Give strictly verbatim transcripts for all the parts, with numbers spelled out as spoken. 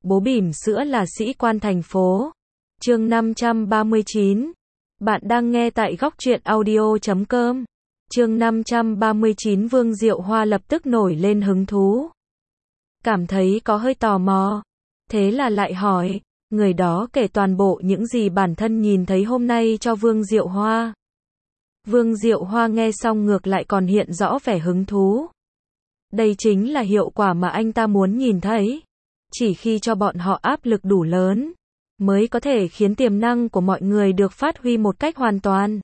bố bỉm sữa là sĩ quan thành phố. Chương năm trăm ba mươi chín. Bạn đang nghe tại góc truyện audio chấm com. Chương năm trăm ba mươi chín. Vương Diệu Hoa lập tức nổi lên hứng thú. Cảm thấy có hơi tò mò. Thế là lại hỏi. Người đó kể toàn bộ những gì bản thân nhìn thấy hôm nay cho Vương Diệu Hoa. Vương Diệu Hoa nghe xong ngược lại còn hiện rõ vẻ hứng thú. Đây chính là hiệu quả mà anh ta muốn nhìn thấy. Chỉ khi cho bọn họ áp lực đủ lớn, mới có thể khiến tiềm năng của mọi người được phát huy một cách hoàn toàn.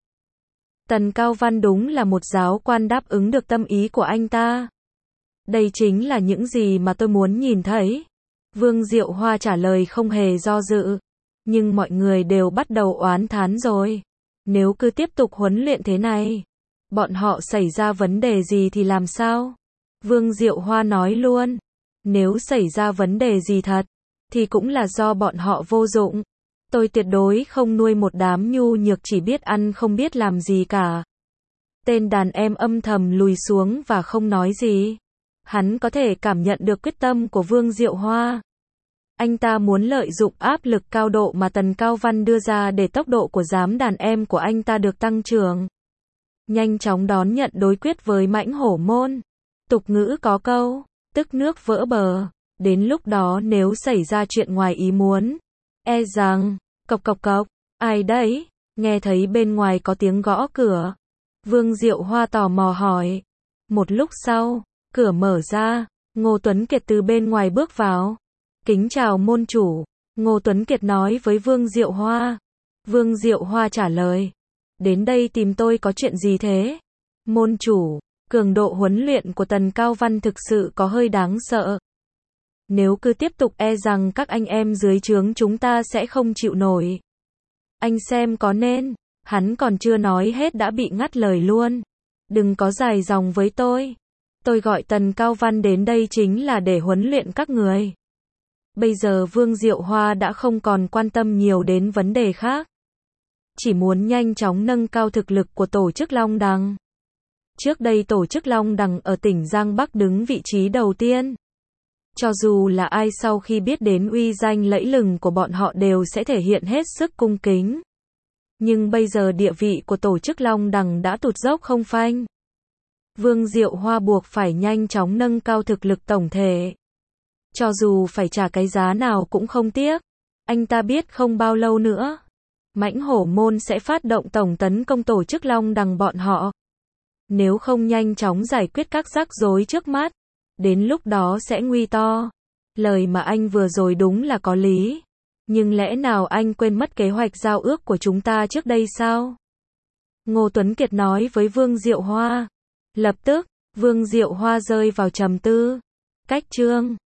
Tần Cao Văn đúng là một giáo quan đáp ứng được tâm ý của anh ta. Đây chính là những gì mà tôi muốn nhìn thấy. Vương Diệu Hoa trả lời không hề do dự. Nhưng mọi người đều bắt đầu oán thán rồi. Nếu cứ tiếp tục huấn luyện thế này, bọn họ xảy ra vấn đề gì thì làm sao? Vương Diệu Hoa nói luôn. Nếu xảy ra vấn đề gì thật, thì cũng là do bọn họ vô dụng. Tôi tuyệt đối không nuôi một đám nhu nhược chỉ biết ăn không biết làm gì cả. Tên đàn em âm thầm lùi xuống và không nói gì. Hắn có thể cảm nhận được quyết tâm của Vương Diệu Hoa. Anh ta muốn lợi dụng áp lực cao độ mà Tần Cao Văn đưa ra để tốc độ của giám đàn em của anh ta được tăng trưởng. Nhanh chóng đón nhận đối quyết với mãnh hổ môn. Tục ngữ có câu, tức nước vỡ bờ. Đến lúc đó nếu xảy ra chuyện ngoài ý muốn, e rằng, cộc cộc cộc, ai đấy? Nghe thấy bên ngoài có tiếng gõ cửa. Vương Diệu Hoa tò mò hỏi. Một lúc sau, cửa mở ra, Ngô Tuấn Kiệt từ bên ngoài bước vào. Kính chào môn chủ, Ngô Tuấn Kiệt nói với Vương Diệu Hoa. Vương Diệu Hoa trả lời. Đến đây tìm tôi có chuyện gì thế? Môn chủ, cường độ huấn luyện của Tần Cao Văn thực sự có hơi đáng sợ. Nếu cứ tiếp tục e rằng các anh em dưới trướng chúng ta sẽ không chịu nổi. Anh xem có nên, hắn còn chưa nói hết đã bị ngắt lời luôn. Đừng có dài dòng với tôi. Tôi gọi Tần Cao Văn đến đây chính là để huấn luyện các người. Bây giờ Vương Diệu Hoa đã không còn quan tâm nhiều đến vấn đề khác. Chỉ muốn nhanh chóng nâng cao thực lực của tổ chức Long Đằng. Trước đây tổ chức Long Đằng ở tỉnh Giang Bắc đứng vị trí đầu tiên. Cho dù là ai sau khi biết đến uy danh lẫy lừng của bọn họ đều sẽ thể hiện hết sức cung kính. Nhưng bây giờ địa vị của tổ chức Long Đằng đã tụt dốc không phanh. Vương Diệu Hoa buộc phải nhanh chóng nâng cao thực lực tổng thể. Cho dù phải trả cái giá nào cũng không tiếc. Anh ta biết không bao lâu nữa, mãnh hổ môn sẽ phát động tổng tấn công tổ chức Long Đằng bọn họ. Nếu không nhanh chóng giải quyết các rắc rối trước mắt, đến lúc đó sẽ nguy to. Lời mà anh vừa rồi đúng là có lý. Nhưng lẽ nào anh quên mất kế hoạch giao ước của chúng ta trước đây sao? Ngô Tuấn Kiệt nói với Vương Diệu Hoa. Lập tức, Vương Diệu Hoa rơi vào trầm tư. Cách chương